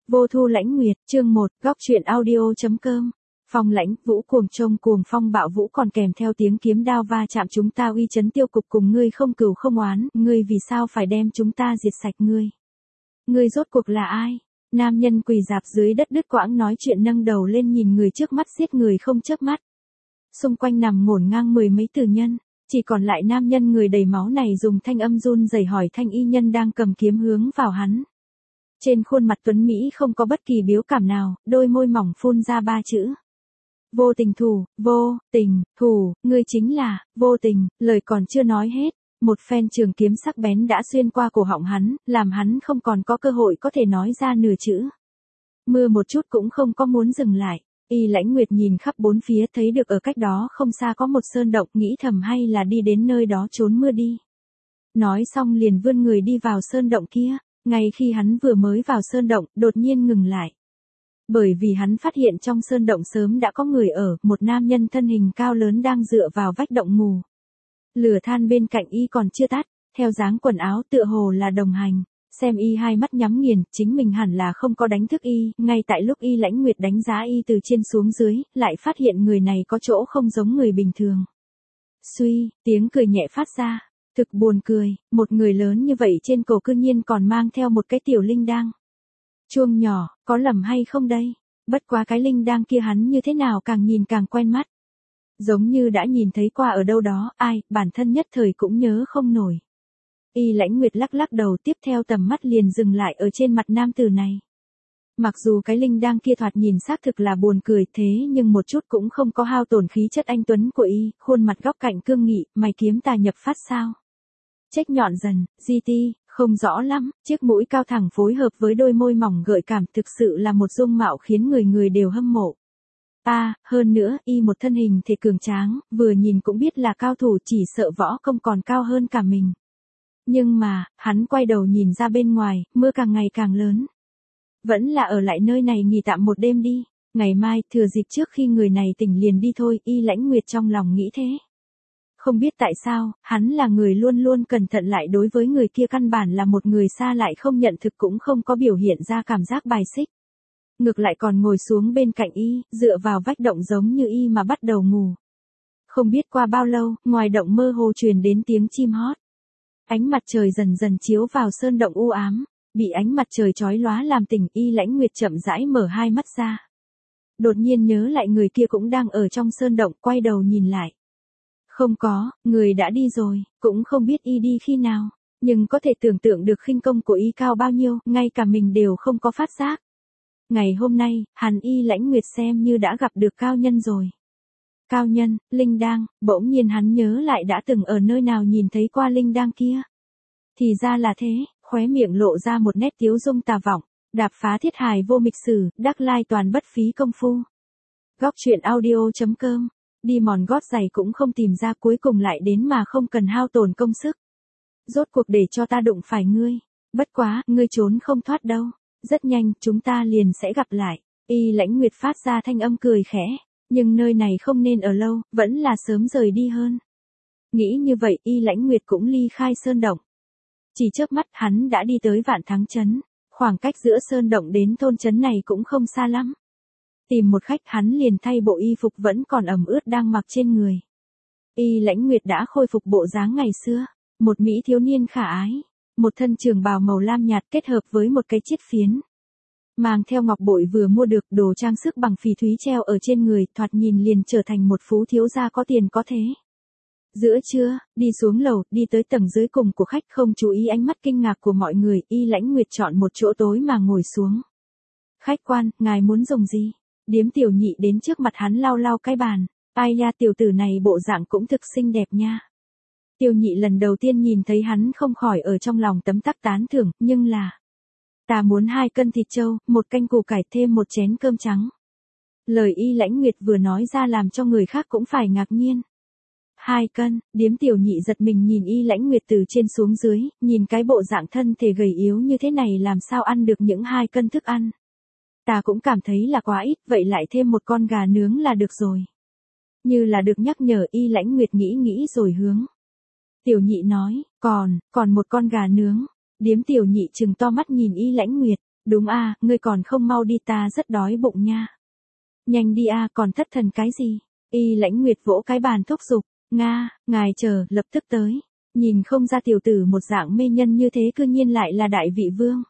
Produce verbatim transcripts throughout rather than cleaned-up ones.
Vô Thu Lãnh Nguyệt, chương một, góc truyện audio.com. Phong Lãnh, Vũ cuồng trông cuồng phong bạo vũ còn kèm theo tiếng kiếm đao va chạm chúng ta uy chấn tiêu cục cùng ngươi không cừu không oán, ngươi vì sao phải đem chúng ta diệt sạch ngươi? Ngươi rốt cuộc là ai? Nam nhân quỳ rạp dưới đất đứt quãng nói chuyện nâng đầu lên nhìn người trước mắt giết người không chớp mắt. Xung quanh nằm ngổn ngang mười mấy tử nhân, chỉ còn lại nam nhân người đầy máu này dùng thanh âm run rẩy hỏi thanh y nhân đang cầm kiếm hướng vào hắn. Trên khuôn mặt tuấn Mỹ không có bất kỳ biểu cảm nào, đôi môi mỏng phun ra ba chữ. Vô tình thủ, vô, tình, thủ, ngươi chính là, vô tình, lời còn chưa nói hết. Một phen trường kiếm sắc bén đã xuyên qua cổ họng hắn, làm hắn không còn có cơ hội có thể nói ra nửa chữ. Mưa một chút cũng không có muốn dừng lại. Y Lãnh Nguyệt nhìn khắp bốn phía thấy được ở cách đó không xa có một sơn động, nghĩ thầm hay là đi đến nơi đó trốn mưa đi. Nói xong liền vươn người đi vào sơn động kia. Ngay khi hắn vừa mới vào sơn động, đột nhiên ngừng lại. Bởi vì hắn phát hiện trong sơn động sớm đã có người ở, một nam nhân thân hình cao lớn đang dựa vào vách động ngủ. Lửa than bên cạnh y còn chưa tắt, theo dáng quần áo tựa hồ là đồng hành. Xem y hai mắt nhắm nghiền, chính mình hẳn là không có đánh thức y, ngay tại lúc Y Lãnh Nguyệt đánh giá y từ trên xuống dưới, lại phát hiện người này có chỗ không giống người bình thường. Suy, tiếng cười nhẹ phát ra. Thực buồn cười, một người lớn như vậy trên cổ cư nhiên còn mang theo một cái tiểu linh đăng. Chuông nhỏ, có lầm hay không đây? Bất quá cái linh đăng kia hắn như thế nào càng nhìn càng quen mắt. Giống như đã nhìn thấy qua ở đâu đó, ai, bản thân nhất thời cũng nhớ không nổi. Y Lãnh Nguyệt lắc lắc đầu tiếp theo tầm mắt liền dừng lại ở trên mặt nam tử này. Mặc dù cái linh đăng kia thoạt nhìn xác thực là buồn cười thế nhưng một chút cũng không có hao tổn khí chất anh tuấn của y, khuôn mặt góc cạnh cương nghị, mày kiếm tà nhập phát sao? Chếch nhọn dần, gi ti, không rõ lắm, chiếc mũi cao thẳng phối hợp với đôi môi mỏng gợi cảm thực sự là một dung mạo khiến người người đều hâm mộ. À, hơn nữa, y một thân hình thể cường tráng, vừa nhìn cũng biết là cao thủ chỉ sợ võ công còn cao hơn cả mình. Nhưng mà, hắn quay đầu nhìn ra bên ngoài, mưa càng ngày càng lớn. Vẫn là ở lại nơi này nghỉ tạm một đêm đi, ngày mai thừa dịp trước khi người này tỉnh liền đi thôi, Y Lãnh Nguyệt trong lòng nghĩ thế. Không biết tại sao, hắn là người luôn luôn cẩn thận lại đối với người kia căn bản là một người xa lại không nhận thực cũng không có biểu hiện ra cảm giác bài xích. Ngược lại còn ngồi xuống bên cạnh y, dựa vào vách động giống như y mà bắt đầu ngủ. Không biết qua bao lâu, ngoài động mơ hồ truyền đến tiếng chim hót. Ánh mặt trời dần dần chiếu vào sơn động u ám, bị ánh mặt trời chói lóa làm tỉnh Y Lãnh Nguyệt chậm rãi mở hai mắt ra. Đột nhiên nhớ lại người kia cũng đang ở trong sơn động, quay đầu nhìn lại. Không có, người đã đi rồi, cũng không biết y đi khi nào, nhưng có thể tưởng tượng được khinh công của y cao bao nhiêu, ngay cả mình đều không có phát giác. Ngày hôm nay, hắn Y Lãnh Nguyệt xem như đã gặp được cao nhân rồi. Cao nhân, linh đăng, bỗng nhiên hắn nhớ lại đã từng ở nơi nào nhìn thấy qua linh đăng kia. Thì ra là thế, khóe miệng lộ ra một nét tiếu dung tà vọng, đạp phá thiết hài vô mịch sử, đắc lai toàn bất phí công phu. Góc truyện audio.com, đi mòn gót giày cũng không tìm ra cuối cùng lại đến mà không cần hao tổn công sức. Rốt cuộc để cho ta đụng phải ngươi, bất quá, ngươi trốn không thoát đâu, rất nhanh chúng ta liền sẽ gặp lại. Y Lãnh Nguyệt phát ra thanh âm cười khẽ. Nhưng nơi này không nên ở lâu, vẫn là sớm rời đi hơn. Nghĩ như vậy Y Lãnh Nguyệt cũng ly khai sơn động. Chỉ chớp mắt hắn đã đi tới Vạn Thắng Trấn, khoảng cách giữa sơn động đến thôn trấn này cũng không xa lắm. Tìm một khách hắn liền thay bộ y phục vẫn còn ẩm ướt đang mặc trên người. Y Lãnh Nguyệt đã khôi phục bộ dáng ngày xưa, một mỹ thiếu niên khả ái, một thân trường bào màu lam nhạt kết hợp với một cái chiết phiến. Mang theo ngọc bội vừa mua được đồ trang sức bằng phỉ thúy treo ở trên người, thoạt nhìn liền trở thành một phú thiếu gia có tiền có thế. Giữa trưa, đi xuống lầu, đi tới tầng dưới cùng của khách không chú ý ánh mắt kinh ngạc của mọi người, Y Lãnh Nguyệt chọn một chỗ tối mà ngồi xuống. Khách quan, ngài muốn dùng gì? Điếm tiểu nhị đến trước mặt hắn lau lau cái bàn, ai nha tiểu tử này bộ dạng cũng thực xinh đẹp nha. Tiểu nhị lần đầu tiên nhìn thấy hắn không khỏi ở trong lòng tấm tắc tán thưởng, nhưng là... Ta muốn hai cân thịt trâu, một canh củ cải thêm một chén cơm trắng. Lời Y Lãnh Nguyệt vừa nói ra làm cho người khác cũng phải ngạc nhiên. Hai cân, điếm tiểu nhị giật mình nhìn Y Lãnh Nguyệt từ trên xuống dưới, nhìn cái bộ dạng thân thể gầy yếu như thế này làm sao ăn được những hai cân thức ăn. Ta cũng cảm thấy là quá ít, vậy lại thêm một con gà nướng là được rồi. Như là được nhắc nhở Y Lãnh Nguyệt nghĩ nghĩ rồi hướng. Tiểu nhị nói, còn, còn một con gà nướng. Điếm tiểu nhị trừng to mắt nhìn Y Lãnh Nguyệt, Đúng a, ngươi còn không mau đi ta rất đói bụng nha. Nhanh đi a, còn thất thần cái gì? Y Lãnh Nguyệt vỗ cái bàn thúc giục, Nga, ngài chờ, lập tức tới. Nhìn không ra tiểu tử một dạng mê nhân như thế cư nhiên lại là đại vị vương.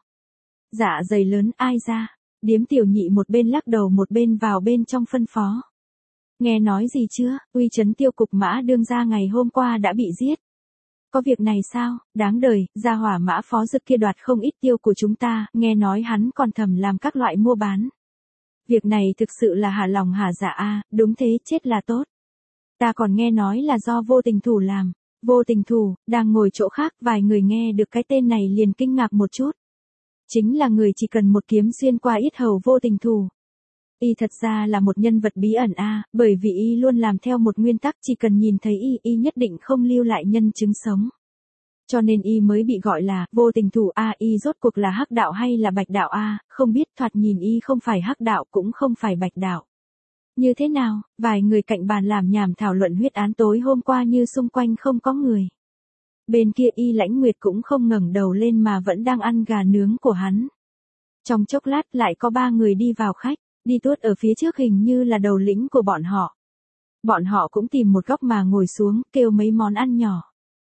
Dạ dày lớn ai ra, điếm tiểu nhị một bên lắc đầu một bên vào bên trong phân phó. Nghe nói gì chưa, uy trấn tiêu cục Mã đương gia ngày hôm qua đã bị giết. Có việc này sao, đáng đời, gia hỏa Mã phó dực kia đoạt không ít tiêu của chúng ta, nghe nói hắn còn thầm làm các loại mua bán. Việc này thực sự là hả lòng hả dạ a, đúng thế, chết là tốt. Ta còn nghe nói là do vô tình thủ làm. Vô tình thủ, đang ngồi chỗ khác, vài người nghe được cái tên này liền kinh ngạc một chút. Chính là người chỉ cần một kiếm xuyên qua yết hầu vô tình thủ. Y thật ra là một nhân vật bí ẩn a, bởi vì y luôn làm theo một nguyên tắc chỉ cần nhìn thấy y, y nhất định không lưu lại nhân chứng sống. Cho nên y mới bị gọi là vô tình thủ a, y rốt cuộc là hắc đạo hay là bạch đạo a, không biết, thoạt nhìn y không phải hắc đạo cũng không phải bạch đạo. Như thế nào, vài người cạnh bàn làm nhảm thảo luận huyết án tối hôm qua như xung quanh không có người. Bên kia Y Lãnh Nguyệt cũng không ngẩng đầu lên mà vẫn đang ăn gà nướng của hắn. Trong chốc lát lại có ba người đi vào khách, đi tuốt ở phía trước hình như là đầu lĩnh của bọn họ. Bọn họ cũng tìm một góc mà ngồi xuống, kêu mấy món ăn nhỏ.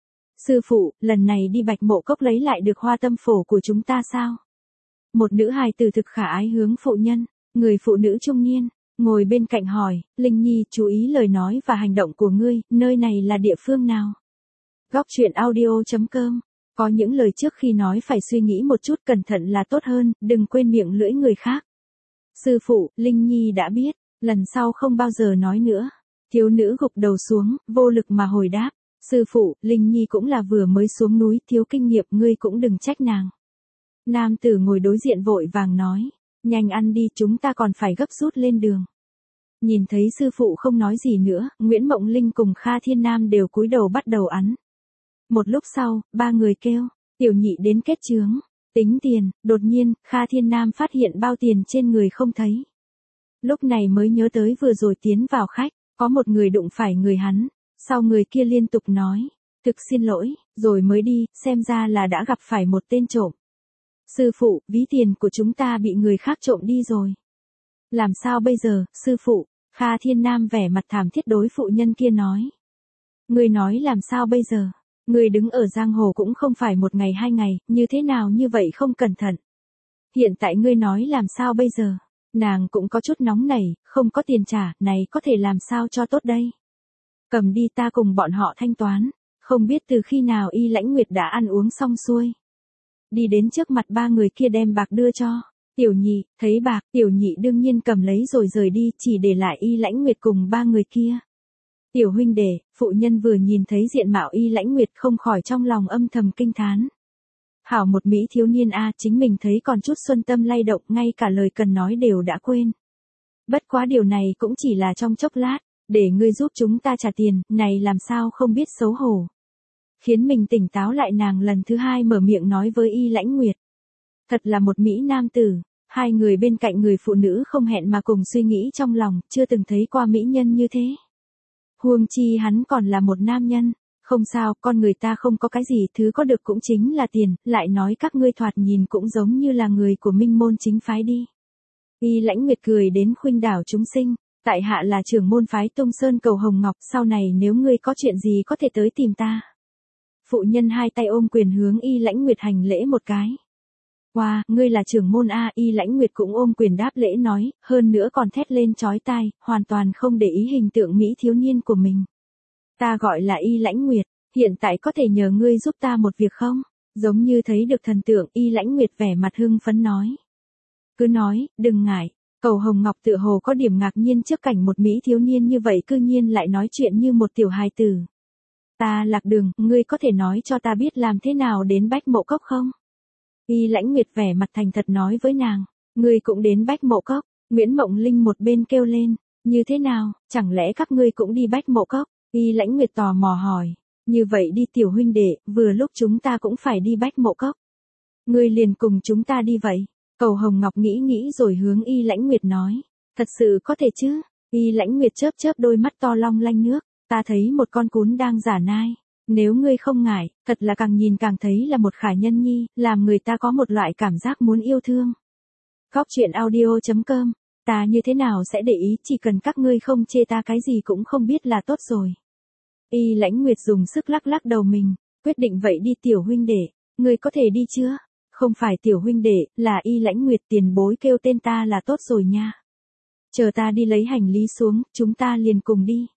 Sư phụ, lần này đi Bạch Mộ Cốc lấy lại được hoa tâm phổ của chúng ta sao? Một nữ hài tử thực khả ái hướng phụ nhân, người phụ nữ trung niên, ngồi bên cạnh hỏi, Linh Nhi chú ý lời nói và hành động của ngươi, nơi này là địa phương nào? Góc truyện audio chấm com, có những lời trước khi nói phải suy nghĩ một chút cẩn thận là tốt hơn, đừng quên miệng lưỡi người khác. Sư phụ, Linh Nhi đã biết, lần sau không bao giờ nói nữa. Thiếu nữ gục đầu xuống, vô lực mà hồi đáp. Sư phụ, Linh Nhi cũng là vừa mới xuống núi, thiếu kinh nghiệm, ngươi cũng đừng trách nàng. Nam tử ngồi đối diện vội vàng nói, nhanh ăn đi, chúng ta còn phải gấp rút lên đường. Nhìn thấy sư phụ không nói gì nữa, Nguyễn Mộng Linh cùng Kha Thiên Nam đều cúi đầu bắt đầu ăn. Một lúc sau, ba người kêu, tiểu nhị đến kết chướng, tính tiền, đột nhiên, Kha Thiên Nam phát hiện bao tiền trên người không thấy. Lúc này mới nhớ tới vừa rồi tiến vào khách, có một người đụng phải người hắn, sau người kia liên tục nói, thực xin lỗi, rồi mới đi, xem ra là đã gặp phải một tên trộm. Sư phụ, ví tiền của chúng ta bị người khác trộm đi rồi. Làm sao bây giờ, sư phụ? Kha Thiên Nam vẻ mặt thảm thiết đối phụ nhân kia nói. Người nói làm sao bây giờ? Người đứng ở giang hồ cũng không phải một ngày hai ngày, như thế nào như vậy không cẩn thận. Hiện tại ngươi nói làm sao bây giờ? Nàng cũng có chút nóng nảy, không có tiền trả, này có thể làm sao cho tốt đây? Cầm đi ta cùng bọn họ thanh toán, không biết từ khi nào Y Lãnh Nguyệt đã ăn uống xong xuôi. Đi đến trước mặt ba người kia đem bạc đưa cho. Tiểu nhị, thấy bạc, tiểu nhị đương nhiên cầm lấy rồi rời đi, chỉ để lại Y Lãnh Nguyệt cùng ba người kia. Tiểu huynh đệ, phụ nhân vừa nhìn thấy diện mạo Y Lãnh Nguyệt không khỏi trong lòng âm thầm kinh thán. Hảo một mỹ thiếu niên a, chính mình thấy còn chút xuân tâm lay động, ngay cả lời cần nói đều đã quên. Bất quá điều này cũng chỉ là trong chốc lát, để ngươi giúp chúng ta trả tiền, này làm sao không biết xấu hổ. Khiến mình tỉnh táo lại, nàng lần thứ hai mở miệng nói với Y Lãnh Nguyệt. Thật là một mỹ nam tử, hai người bên cạnh người phụ nữ không hẹn mà cùng suy nghĩ trong lòng, chưa từng thấy qua mỹ nhân như thế. Huống chi hắn còn là một nam nhân, không sao, con người ta không có cái gì, thứ có được cũng chính là tiền, lại nói các ngươi thoạt nhìn cũng giống như là người của minh môn chính phái đi. Y Lãnh Nguyệt cười đến khuynh đảo chúng sinh, tại hạ là trưởng môn phái Tung Sơn Cầu Hồng Ngọc, sau này nếu ngươi có chuyện gì có thể tới tìm ta. Phụ nhân hai tay ôm quyền hướng Y Lãnh Nguyệt hành lễ một cái. Wow, ngươi là trưởng môn a, Y Lãnh Nguyệt cũng ôm quyền đáp lễ nói, hơn nữa còn thét lên chói tai, hoàn toàn không để ý hình tượng mỹ thiếu niên của mình. Ta gọi là Y Lãnh Nguyệt, hiện tại có thể nhờ ngươi giúp ta một việc không? Giống như thấy được thần tượng, Y Lãnh Nguyệt vẻ mặt hưng phấn nói. Cứ nói, đừng ngại. Cầu Hồng Ngọc tựa hồ có điểm ngạc nhiên trước cảnh một mỹ thiếu niên như vậy cư nhiên lại nói chuyện như một tiểu hài tử. Ta lạc đường, ngươi có thể nói cho ta biết làm thế nào đến Bách Mộ Cốc không? Y Lãnh Nguyệt vẻ mặt thành thật nói với nàng, ngươi cũng đến Bách Mộ Cốc. Nguyễn Mộng Linh một bên kêu lên, như thế nào, chẳng lẽ các ngươi cũng đi Bách Mộ Cốc? Y Lãnh Nguyệt tò mò hỏi, như vậy đi tiểu huynh đệ, vừa lúc chúng ta cũng phải đi Bách Mộ Cốc. Ngươi liền cùng chúng ta đi vậy. Cầu Hồng Ngọc nghĩ nghĩ rồi hướng Y Lãnh Nguyệt nói, thật sự có thể chứ? Y Lãnh Nguyệt chớp chớp đôi mắt to long lanh nước, ta thấy một con cún đang giả nai. Nếu ngươi không ngại, thật là càng nhìn càng thấy là một khả nhân nhi, làm người ta có một loại cảm giác muốn yêu thương. Cóc truyện audio chấm com. Ta như thế nào sẽ để ý, chỉ cần các ngươi không chê ta cái gì cũng không biết là tốt rồi. Y Lãnh Nguyệt dùng sức lắc lắc đầu mình, quyết định vậy đi tiểu huynh đệ, ngươi có thể đi chưa? Không phải tiểu huynh đệ, là Y Lãnh Nguyệt, tiền bối kêu tên ta là tốt rồi nha. Chờ ta đi lấy hành lý xuống, chúng ta liền cùng đi.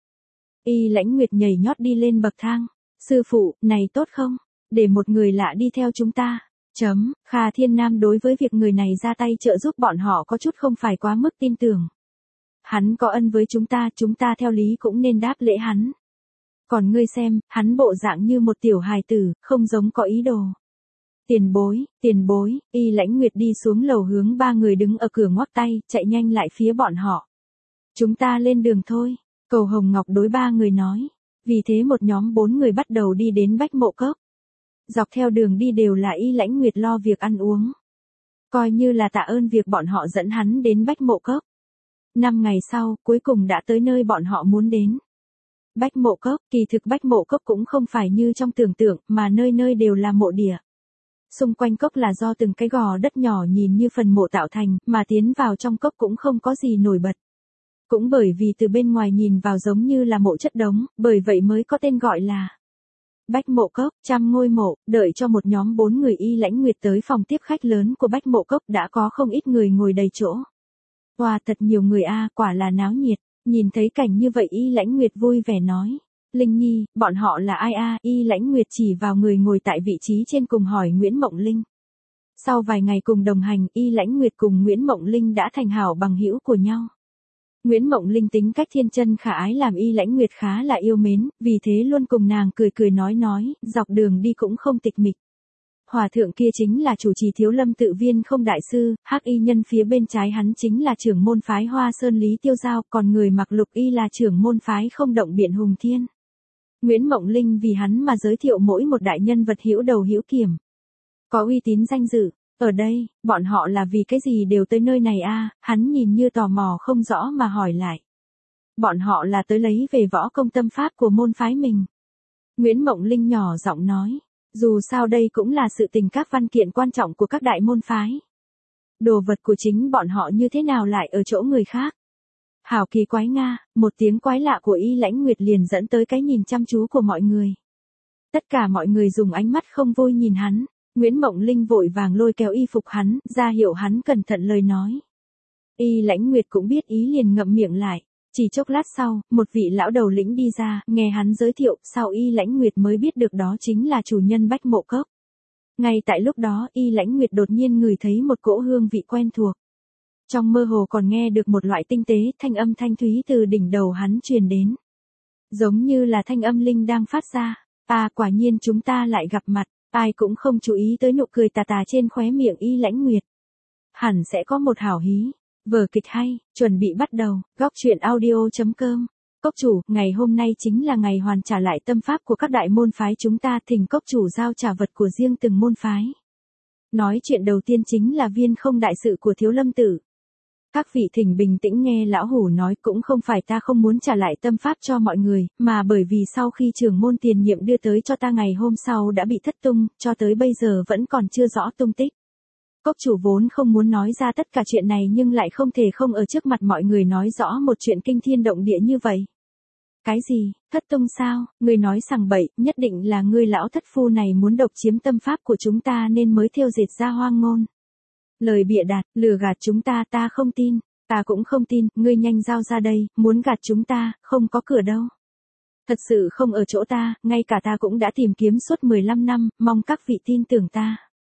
Y Lãnh Nguyệt nhảy nhót đi lên bậc thang. Sư phụ, này tốt không? Để một người lạ đi theo chúng ta. Chấm, Kha Thiên Nam đối với việc người này ra tay trợ giúp bọn họ có chút không phải quá mức tin tưởng. Hắn có ân với chúng ta, chúng ta theo lý cũng nên đáp lễ hắn. Còn ngươi xem, hắn bộ dạng như một tiểu hài tử, không giống có ý đồ. Tiền bối, tiền bối, Y Lãnh Nguyệt đi xuống lầu hướng ba người đứng ở cửa ngoắc tay, chạy nhanh lại phía bọn họ. Chúng ta lên đường thôi, Cầu Hồng Ngọc đối ba người nói. Vì thế một nhóm bốn người bắt đầu đi đến Bách Mộ Cốc. Dọc theo đường đi đều là Y Lãnh Nguyệt lo việc ăn uống. Coi như là tạ ơn việc bọn họ dẫn hắn đến Bách Mộ Cốc. Năm ngày sau, cuối cùng đã tới nơi bọn họ muốn đến. Bách Mộ Cốc, kỳ thực Bách Mộ Cốc cũng không phải như trong tưởng tượng, mà nơi nơi đều là mộ địa. Xung quanh cốc là do từng cái gò đất nhỏ nhìn như phần mộ tạo thành, mà tiến vào trong cốc cũng không có gì nổi bật. Cũng bởi vì từ bên ngoài nhìn vào giống như là mộ chất đống, bởi vậy mới có tên gọi là Bách Mộ Cốc, trăm ngôi mộ. Đợi cho một nhóm bốn người Y Lãnh Nguyệt tới phòng tiếp khách lớn của Bách Mộ Cốc, đã có không ít người ngồi đầy chỗ. Wow, thật nhiều người a, quả là náo nhiệt. Nhìn thấy cảnh như vậy Y Lãnh Nguyệt vui vẻ nói. Linh Nhi, bọn họ là ai a? Y Lãnh Nguyệt chỉ vào người ngồi tại vị trí trên cùng hỏi Nguyễn Mộng Linh. Sau vài ngày cùng đồng hành, Y Lãnh Nguyệt cùng Nguyễn Mộng Linh đã thành hảo bằng hữu của nhau. Nguyễn Mộng Linh tính cách thiên chân khả ái làm Y Lãnh Nguyệt khá là yêu mến, vì thế luôn cùng nàng cười cười nói nói, dọc đường đi cũng không tịch mịch. Hòa thượng kia chính là chủ trì Thiếu Lâm Tự Viên Không đại sư, hắc y nhân phía bên trái hắn chính là trưởng môn phái Hoa Sơn Lý Tiêu Giao, còn người mặc lục y là trưởng môn phái Không Động Biện Hùng Thiên. Nguyễn Mộng Linh vì hắn mà giới thiệu mỗi một đại nhân vật hữu đầu hữu kiểm, có uy tín danh dự. Ở đây, bọn họ là vì cái gì đều tới nơi này a? Hắn nhìn như tò mò không rõ mà hỏi lại. Bọn họ là tới lấy về võ công tâm pháp của môn phái mình. Nguyễn Mộng Linh nhỏ giọng nói, dù sao đây cũng là sự tình các văn kiện quan trọng của các đại môn phái. Đồ vật của chính bọn họ như thế nào lại ở chỗ người khác? Hảo kỳ quái nga, một tiếng quái lạ của Y Lãnh Nguyệt liền dẫn tới cái nhìn chăm chú của mọi người. Tất cả mọi người dùng ánh mắt không vui nhìn hắn. Nguyễn Mộng Linh vội vàng lôi kéo y phục hắn, ra hiệu hắn cẩn thận lời nói. Y Lãnh Nguyệt cũng biết ý liền ngậm miệng lại. Chỉ chốc lát sau, một vị lão đầu lĩnh đi ra, nghe hắn giới thiệu, sau Y Lãnh Nguyệt mới biết được đó chính là chủ nhân Bách Mộ Cốc. Ngay tại lúc đó, Y Lãnh Nguyệt đột nhiên ngửi thấy một cỗ hương vị quen thuộc. Trong mơ hồ còn nghe được một loại tinh tế, thanh âm thanh thúy từ đỉnh đầu hắn truyền đến. Giống như là thanh âm linh đang phát ra. À, quả nhiên chúng ta lại gặp mặt. Ai cũng không chú ý tới nụ cười tà tà trên khóe miệng Y Lãnh Nguyệt. Hẳn sẽ có một hảo hí. Vở kịch hay, chuẩn bị bắt đầu. Góc truyện audio chấm com. Cốc chủ, ngày hôm nay chính là ngày hoàn trả lại tâm pháp của các đại môn phái chúng ta, thỉnh cốc chủ giao trả vật của riêng từng môn phái. Nói chuyện đầu tiên chính là Viên Không đại sự của Thiếu Lâm Tự. Các vị thỉnh bình tĩnh nghe lão hủ nói, cũng không phải ta không muốn trả lại tâm pháp cho mọi người, mà bởi vì sau khi trưởng môn tiền nhiệm đưa tới cho ta ngày hôm sau đã bị thất tung, cho tới bây giờ vẫn còn chưa rõ tung tích. Cốc chủ vốn không muốn nói ra tất cả chuyện này nhưng lại không thể không ở trước mặt mọi người nói rõ một chuyện kinh thiên động địa như vậy. Cái gì, thất tung sao? Ngươi nói sằng bậy, nhất định là ngươi lão thất phu này muốn độc chiếm tâm pháp của chúng ta nên mới thêu dệt ra hoang ngôn. Lời bịa đặt, lừa gạt chúng ta, ta không tin, ta cũng không tin, ngươi nhanh giao ra đây, muốn gạt chúng ta, không có cửa đâu. Thật sự không ở chỗ ta, ngay cả ta cũng đã tìm kiếm suốt mười lăm năm, mong các vị tin tưởng ta.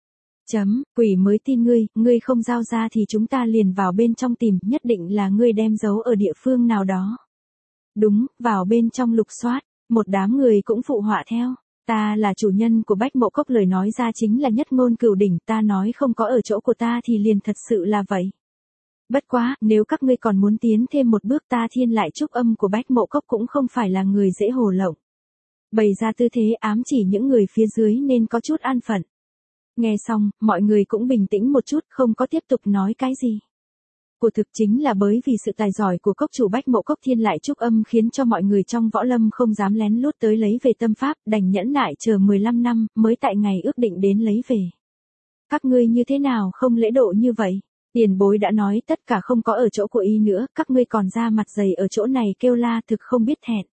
Chấm, quỷ mới tin ngươi, ngươi không giao ra thì chúng ta liền vào bên trong tìm, nhất định là ngươi đem giấu ở địa phương nào đó. Đúng, vào bên trong lục soát, một đám người cũng phụ họa theo. Ta là chủ nhân của Bách Mộ Cốc, lời nói ra chính là nhất ngôn cửu đỉnh, ta nói không có ở chỗ của ta thì liền thật sự là vậy. Bất quá, nếu các ngươi còn muốn tiến thêm một bước, ta Thiên Lại Trúc Âm của Bách Mộ Cốc cũng không phải là người dễ hồ lộng. Bày ra tư thế ám chỉ những người phía dưới nên có chút an phận. Nghe xong, mọi người cũng bình tĩnh một chút, không có tiếp tục nói cái gì. Của thực chính là bởi vì sự tài giỏi của cốc chủ Bách Mộ Cốc Thiên Lại Trúc Âm khiến cho mọi người trong võ lâm không dám lén lút tới lấy về tâm pháp, đành nhẫn nại chờ mười lăm năm, mới tại ngày ước định đến lấy về. Các ngươi như thế nào không lễ độ như vậy? Tiền bối đã nói tất cả không có ở chỗ của y nữa, các ngươi còn ra mặt dày ở chỗ này kêu la thực không biết thẹn.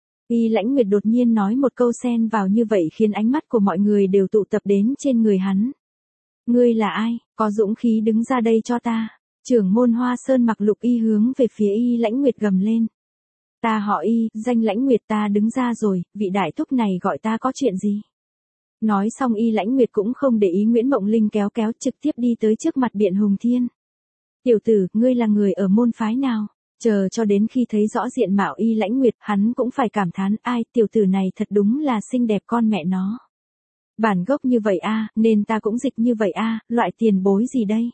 Y Lãnh Nguyệt đột nhiên nói một câu xen vào như vậy khiến ánh mắt của mọi người đều tụ tập đến trên người hắn. Ngươi là ai, có dũng khí đứng ra đây cho ta. Trưởng môn Hoa Sơn mặc Lục Y hướng về phía Y Lãnh Nguyệt gầm lên. Ta họ Y, danh Lãnh Nguyệt, ta đứng ra rồi, vị đại thúc này gọi ta có chuyện gì? Nói xong Y Lãnh Nguyệt cũng không để ý Nguyễn Mộng Linh kéo kéo trực tiếp đi tới trước mặt Biện Hùng Thiên. Tiểu tử, ngươi là người ở môn phái nào? Chờ cho đến khi thấy rõ diện mạo Y Lãnh Nguyệt, hắn cũng phải cảm thán, ai, tiểu tử này thật đúng là xinh đẹp con mẹ nó. Bản gốc như vậy a, nên ta cũng dịch như vậy a, loại tiền bối gì đây?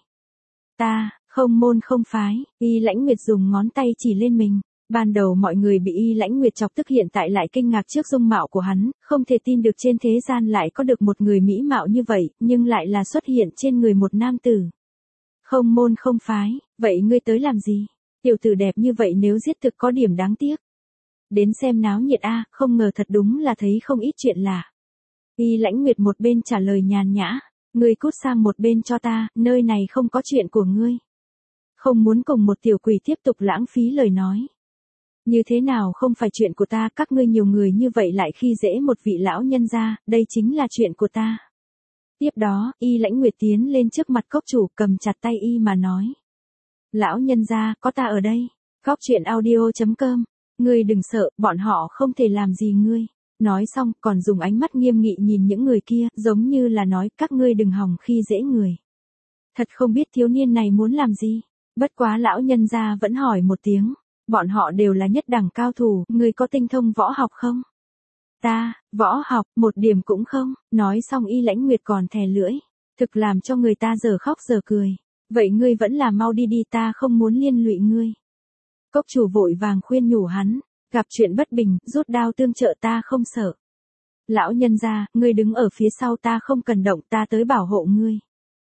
Ta, không môn không phái. Y Lãnh Nguyệt dùng ngón tay chỉ lên mình. Ban đầu mọi người bị Y Lãnh Nguyệt chọc tức, hiện tại lại kinh ngạc trước dung mạo của hắn, không thể tin được trên thế gian lại có được một người mỹ mạo như vậy, nhưng lại là xuất hiện trên người một nam tử. Không môn không phái, vậy ngươi tới làm gì? Tiểu tử đẹp như vậy nếu giết thực có điểm đáng tiếc. Đến xem náo nhiệt a, không ngờ thật đúng là thấy không ít chuyện lạ. Y Lãnh Nguyệt một bên trả lời nhàn nhã, ngươi cút sang một bên cho ta, nơi này không có chuyện của ngươi. Không muốn cùng một tiểu quỷ tiếp tục lãng phí lời nói. Như thế nào không phải chuyện của ta, các ngươi nhiều người như vậy lại khi dễ một vị lão nhân gia, đây chính là chuyện của ta. Tiếp đó, Y Lãnh Nguyệt tiến lên trước mặt cốc chủ, cầm chặt tay Y mà nói. Lão nhân gia, có ta ở đây. Góc truyện audio chấm com. Ngươi đừng sợ, bọn họ không thể làm gì ngươi. Nói xong, còn dùng ánh mắt nghiêm nghị nhìn những người kia, giống như là nói, các ngươi đừng hòng khi dễ người. Thật không biết thiếu niên này muốn làm gì. Bất quá lão nhân gia vẫn hỏi một tiếng. Bọn họ đều là nhất đẳng cao thủ, ngươi có tinh thông võ học không? Ta, võ học, một điểm cũng không. Nói xong Y Lãnh Nguyệt còn thè lưỡi. Thực làm cho người ta giờ khóc giờ cười. Vậy ngươi vẫn là mau đi đi, ta không muốn liên lụy ngươi. Cốc chủ vội vàng khuyên nhủ hắn. Gặp chuyện bất bình, rút đao tương trợ, ta không sợ. Lão nhân gia, ngươi đứng ở phía sau, ta không cần động, ta tới bảo hộ ngươi.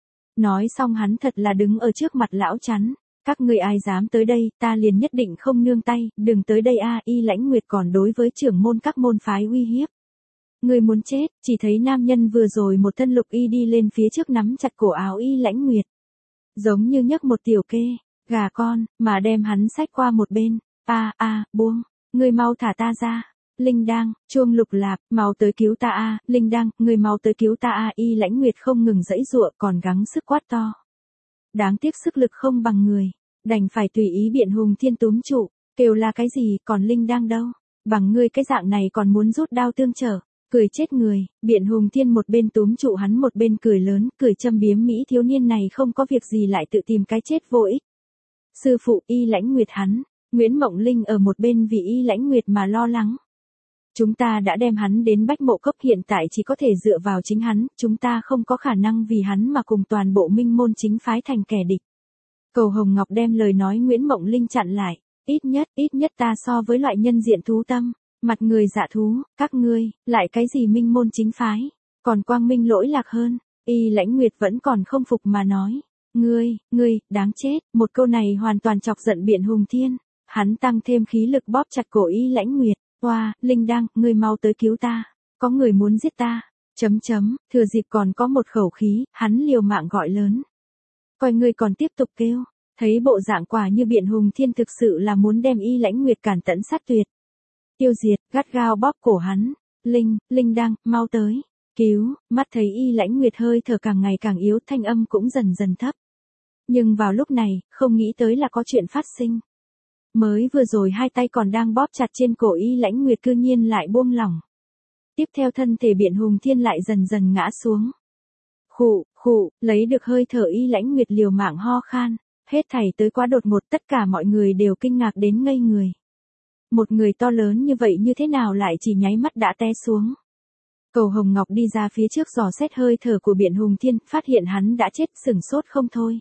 Nói xong hắn thật là đứng ở trước mặt lão chắn. Các ngươi ai dám tới đây, ta liền nhất định không nương tay, đừng tới đây a. Y Lãnh Nguyệt còn đối với trưởng môn các môn phái uy hiếp. Ngươi muốn chết, chỉ thấy nam nhân vừa rồi một thân lục y đi lên phía trước nắm chặt cổ áo Y Lãnh Nguyệt. Giống như nhấc một tiểu kê, gà con, mà đem hắn xách qua một bên. A a, buông, ngươi mau thả ta ra. Linh Đang, chuông lục lạp, mau tới cứu ta a. Linh Đang, ngươi mau tới cứu ta a. Y Lãnh Nguyệt không ngừng giãy giụa, còn gắng sức quát to. Đáng tiếc sức lực không bằng người, đành phải tùy ý Biện Hùng Thiên túm trụ, kêu là cái gì, còn Linh Đang đâu, bằng ngươi cái dạng này còn muốn rút đao tương trợ, cười chết người. Biện Hùng Thiên một bên túm trụ hắn một bên cười lớn, cười châm biếm mỹ thiếu niên này không có việc gì lại tự tìm cái chết vô ích. Sư phụ, Y Lãnh Nguyệt hắn, Nguyễn Mộng Linh ở một bên vì Y Lãnh Nguyệt mà lo lắng. Chúng ta đã đem hắn đến Bách Mộ Cốc, hiện tại chỉ có thể dựa vào chính hắn, chúng ta không có khả năng vì hắn mà cùng toàn bộ minh môn chính phái thành kẻ địch. Cầu Hồng Ngọc đem lời nói Nguyễn Mộng Linh chặn lại, ít nhất, ít nhất ta so với loại nhân diện thú tâm, mặt người dạ thú, các ngươi, lại cái gì minh môn chính phái, còn quang minh lỗi lạc hơn. Y Lãnh Nguyệt vẫn còn không phục mà nói, ngươi, ngươi, đáng chết, một câu này hoàn toàn chọc giận Biện Hùng Thiên, hắn tăng thêm khí lực bóp chặt cổ Y Lãnh Nguyệt. Oa, Linh Đang, ngươi mau tới cứu ta, có người muốn giết ta, chấm chấm, thừa dịp còn có một khẩu khí, hắn liều mạng gọi lớn. Coi ngươi còn tiếp tục kêu, thấy bộ dạng quả như Biện Hùng Thiên thực sự là muốn đem Y Lãnh Nguyệt càn tận sát tuyệt. Tiêu diệt, gắt gao bóp cổ hắn, Linh, Linh Đang, mau tới, cứu, mắt thấy Y Lãnh Nguyệt hơi thở càng ngày càng yếu, thanh âm cũng dần dần thấp. Nhưng vào lúc này, không nghĩ tới là có chuyện phát sinh. Mới vừa rồi hai tay còn đang bóp chặt trên cổ Y Lãnh Nguyệt cư nhiên lại buông lỏng. Tiếp theo thân thể Biện Hùng Thiên lại dần dần ngã xuống. Khụ, khụ, lấy được hơi thở Y Lãnh Nguyệt liều mạng ho khan, hết thảy tới quá đột ngột, tất cả mọi người đều kinh ngạc đến ngây người. Một người to lớn như vậy như thế nào lại chỉ nháy mắt đã té xuống. Cầu Hồng Ngọc đi ra phía trước dò xét hơi thở của Biện Hùng Thiên, phát hiện hắn đã chết, sửng sốt không thôi.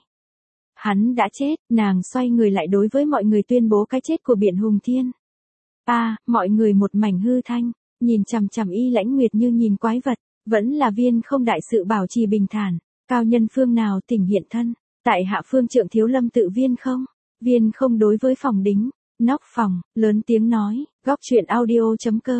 Hắn đã chết, nàng xoay người lại đối với mọi người tuyên bố cái chết của Biện Hùng Thiên. A, à, mọi người một mảnh hư thanh, nhìn chằm chằm Y Lãnh Nguyệt như nhìn quái vật, vẫn là Viên Không đại sự bảo trì bình thản, cao nhân phương nào tỉnh hiện thân, tại hạ phương trượng thiếu lâm tự Viên Không. Viên Không đối với phòng đính, nóc phòng, lớn tiếng nói, góc truyện audio chấm com.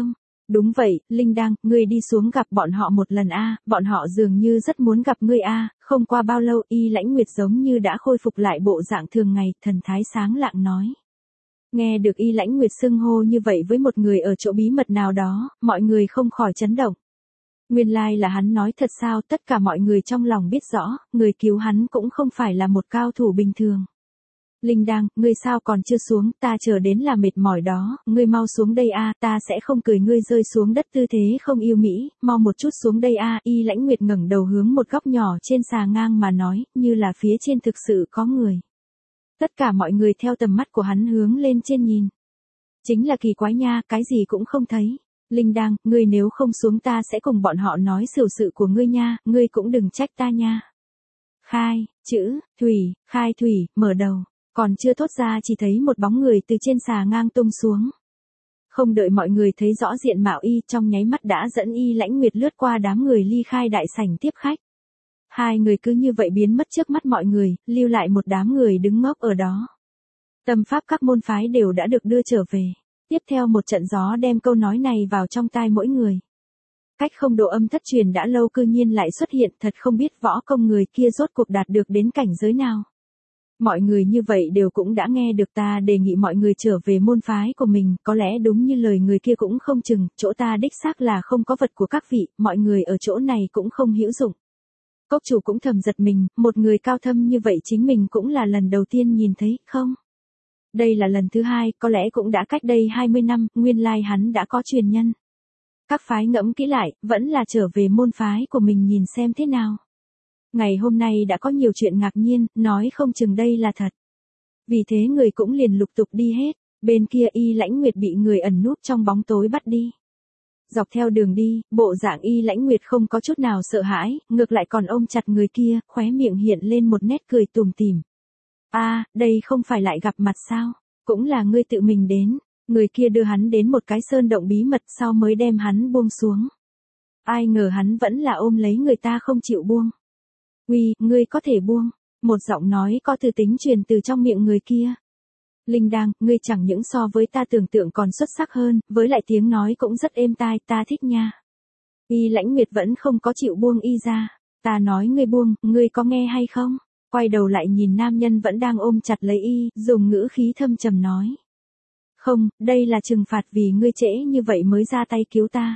Đúng vậy, Linh Đăng, ngươi đi xuống gặp bọn họ một lần a, bọn họ dường như rất muốn gặp ngươi a. Không qua bao lâu Y Lãnh Nguyệt giống như đã khôi phục lại bộ dạng thường ngày, thần thái sáng lạng nói. Nghe được Y Lãnh Nguyệt xưng hô như vậy với một người ở chỗ bí mật nào đó, mọi người không khỏi chấn động. Nguyên lai là hắn nói thật sao, tất cả mọi người trong lòng biết rõ, người cứu hắn cũng không phải là một cao thủ bình thường. Linh Đăng, ngươi sao còn chưa xuống, ta chờ đến là mệt mỏi đó, ngươi mau xuống đây a, ta sẽ không cười ngươi rơi xuống đất tư thế không yêu mỹ, mau một chút xuống đây a. Y Lãnh Nguyệt ngẩng đầu hướng một góc nhỏ trên xà ngang mà nói, như là phía trên thực sự có người. Tất cả mọi người theo tầm mắt của hắn hướng lên trên nhìn. Chính là kỳ quái nha, cái gì cũng không thấy. Linh Đăng, ngươi nếu không xuống ta sẽ cùng bọn họ nói xỉu sự của ngươi nha, ngươi cũng đừng trách ta nha. Khai, chữ, thủy, khai thủy, mở đầu. Còn chưa thốt ra chỉ thấy một bóng người từ trên xà ngang tung xuống. Không đợi mọi người thấy rõ diện mạo y, trong nháy mắt đã dẫn Y Lãnh Nguyệt lướt qua đám người ly khai đại sảnh tiếp khách. Hai người cứ như vậy biến mất trước mắt mọi người, lưu lại một đám người đứng ngốc ở đó. Tâm pháp các môn phái đều đã được đưa trở về. Tiếp theo một trận gió đem câu nói này vào trong tai mỗi người. Cách không độ âm thất truyền đã lâu cư nhiên lại xuất hiện, thật không biết võ công người kia rốt cuộc đạt được đến cảnh giới nào. Mọi người như vậy đều cũng đã nghe được ta đề nghị mọi người trở về môn phái của mình, có lẽ đúng như lời người kia cũng không chừng, chỗ ta đích xác là không có vật của các vị, mọi người ở chỗ này cũng không hữu dụng. Cốc chủ cũng thầm giật mình, một người cao thâm như vậy chính mình cũng là lần đầu tiên nhìn thấy, không? Đây là lần thứ hai, có lẽ cũng đã cách đây hai mươi năm, nguyên lai hắn đã có truyền nhân. Các phái ngẫm kỹ lại, vẫn là trở về môn phái của mình nhìn xem thế nào. Ngày hôm nay đã có nhiều chuyện ngạc nhiên, nói không chừng đây là thật. Vì thế người cũng liền lục tục đi hết, bên kia Y Lãnh Nguyệt bị người ẩn núp trong bóng tối bắt đi. Dọc theo đường đi, bộ dạng Y Lãnh Nguyệt không có chút nào sợ hãi, ngược lại còn ôm chặt người kia, khóe miệng hiện lên một nét cười tủm tỉm. A, đây không phải lại gặp mặt sao? Cũng là ngươi tự mình đến. Người kia đưa hắn đến một cái sơn động bí mật sau mới đem hắn buông xuống. Ai ngờ hắn vẫn là ôm lấy người ta không chịu buông. Uy, ngươi có thể buông. Một giọng nói có từ tính truyền từ trong miệng người kia. Linh Đăng, ngươi chẳng những so với ta tưởng tượng còn xuất sắc hơn, với lại tiếng nói cũng rất êm tai, ta thích nha. Y Lãnh Nguyệt vẫn không có chịu buông y ra. Ta nói ngươi buông, ngươi có nghe hay không? Quay đầu lại nhìn nam nhân vẫn đang ôm chặt lấy y, dùng ngữ khí thâm trầm nói. Không, đây là trừng phạt vì ngươi trễ như vậy mới ra tay cứu ta.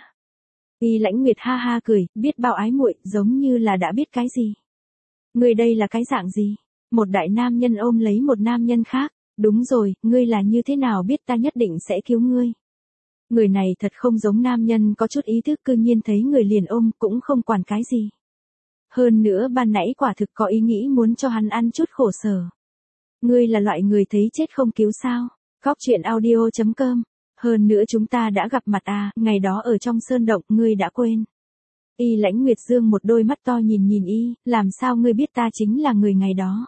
Y Lãnh Nguyệt ha ha cười, biết bao ái muội, giống như là đã biết cái gì. Ngươi đây là cái dạng gì? Một đại nam nhân ôm lấy một nam nhân khác. Đúng rồi, ngươi là như thế nào biết ta nhất định sẽ cứu ngươi? Người này thật không giống nam nhân có chút ý thức, cư nhiên thấy người liền ôm cũng không quản cái gì. Hơn nữa ban nãy quả thực có ý nghĩ muốn cho hắn ăn chút khổ sở. Ngươi là loại người thấy chết không cứu sao? Góc chuyện audio chấm com. Hơn nữa chúng ta đã gặp mặt à, ngày đó ở trong sơn động, ngươi đã quên. Y Lãnh Nguyệt dương một đôi mắt to nhìn nhìn y, làm sao ngươi biết ta chính là người ngày đó?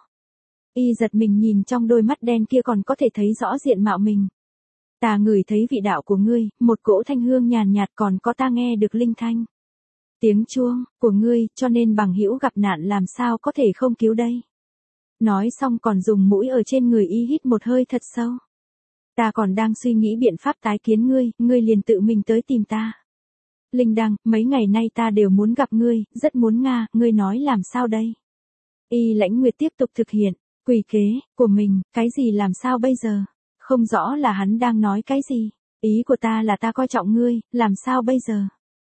Y giật mình nhìn trong đôi mắt đen kia còn có thể thấy rõ diện mạo mình. Ta ngửi thấy vị đạo của ngươi, một cỗ thanh hương nhàn nhạt, còn có ta nghe được linh thanh. Tiếng chuông của ngươi, cho nên bằng hữu gặp nạn làm sao có thể không cứu đây. Nói xong còn dùng mũi ở trên người y hít một hơi thật sâu. Ta còn đang suy nghĩ biện pháp tái kiến ngươi, ngươi liền tự mình tới tìm ta. Linh Đăng, mấy ngày nay ta đều muốn gặp ngươi, rất muốn nga, ngươi nói làm sao đây? Y Lãnh Nguyệt tiếp tục thực hiện, quỷ kế, của mình, cái gì làm sao bây giờ? Không rõ là hắn đang nói cái gì, ý của ta là ta coi trọng ngươi, làm sao bây giờ?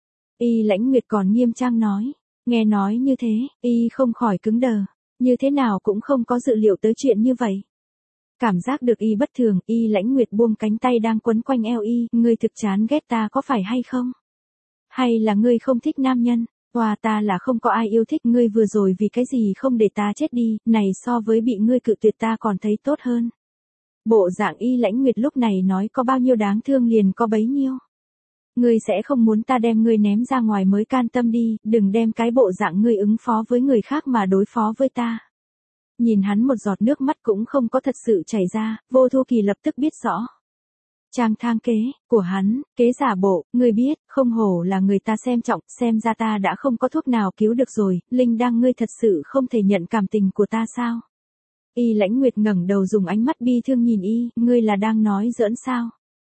Y Lãnh Nguyệt còn nghiêm trang nói, nghe nói như thế, y không khỏi cứng đờ, như thế nào cũng không có dự liệu tới chuyện như vậy. Cảm giác được y bất thường, Y Lãnh Nguyệt buông cánh tay đang quấn quanh eo y, ngươi thực chán ghét ta có phải hay không? Hay là ngươi không thích nam nhân? Hoa ta là không có ai yêu thích ngươi vừa rồi vì cái gì không để ta chết đi, này so với bị ngươi cự tuyệt ta còn thấy tốt hơn. Bộ dạng Y Lãnh Nguyệt lúc này nói có bao nhiêu đáng thương liền có bấy nhiêu. Ngươi sẽ không muốn ta đem ngươi ném ra ngoài mới can tâm đi, đừng đem cái bộ dạng ngươi ứng phó với người khác mà đối phó với ta. Nhìn hắn một giọt nước mắt cũng không có thật sự chảy ra, Vô Thu Kỳ lập tức biết rõ. Trang thang kế, của hắn, kế giả bộ, ngươi biết, không hổ là người ta xem trọng, xem ra ta đã không có thuốc nào cứu được rồi, Linh Đăng ngươi thật sự không thể nhận cảm tình của ta sao? Y Lãnh Nguyệt ngẩng đầu dùng ánh mắt bi thương nhìn y, ngươi là đang nói giỡn sao?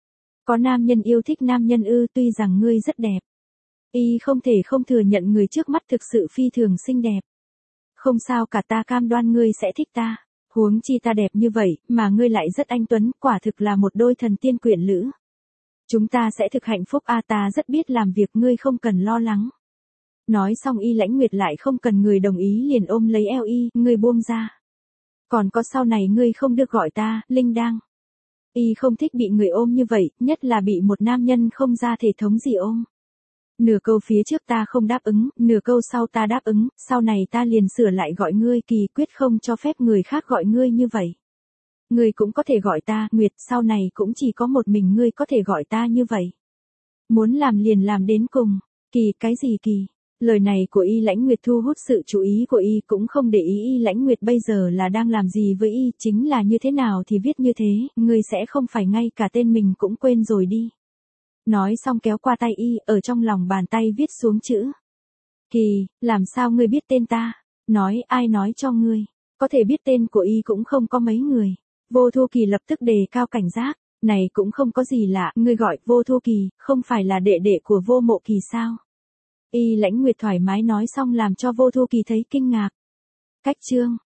Có nam nhân yêu thích nam nhân ư? Tuy rằng ngươi rất đẹp. Y không thể không thừa nhận người trước mắt thực sự phi thường xinh đẹp. Không sao cả, ta cam đoan ngươi sẽ thích ta. Huống chi ta đẹp như vậy, mà ngươi lại rất anh tuấn, quả thực là một đôi thần tiên quyển lữ. Chúng ta sẽ thực hạnh phúc a, ta rất biết làm việc, ngươi không cần lo lắng. Nói xong Y Lãnh Nguyệt lại không cần người đồng ý liền ôm lấy eo Y, ngươi buông ra. Còn có sau này ngươi không được gọi ta, Linh Đang. Y không thích bị người ôm như vậy, nhất là bị một nam nhân không ra thể thống gì ôm. Nửa câu phía trước ta không đáp ứng, nửa câu sau ta đáp ứng, sau này ta liền sửa lại gọi ngươi Kỳ, quyết không cho phép người khác gọi ngươi như vậy. Ngươi cũng có thể gọi ta Nguyệt, sau này cũng chỉ có một mình ngươi có thể gọi ta như vậy. Muốn làm liền làm đến cùng. Kỳ, cái gì Kỳ? Lời này của Y Lãnh Nguyệt thu hút sự chú ý của Y, cũng không để ý Y Lãnh Nguyệt bây giờ là đang làm gì với Y, chính là như thế nào thì viết như thế, ngươi sẽ không phải ngay cả tên mình cũng quên rồi đi. Nói xong kéo qua tay Y, ở trong lòng bàn tay viết xuống chữ. Kỳ, làm sao ngươi biết tên ta? Nói, ai nói cho ngươi? Có thể biết tên của Y cũng không có mấy người. Vô Thu Kỳ lập tức đề cao cảnh giác. Này cũng không có gì lạ, ngươi gọi Vô Thu Kỳ, không phải là đệ đệ của Vô Mộ Kỳ sao? Y Lãnh Nguyệt thoải mái nói xong làm cho Vô Thu Kỳ thấy kinh ngạc. Cách chương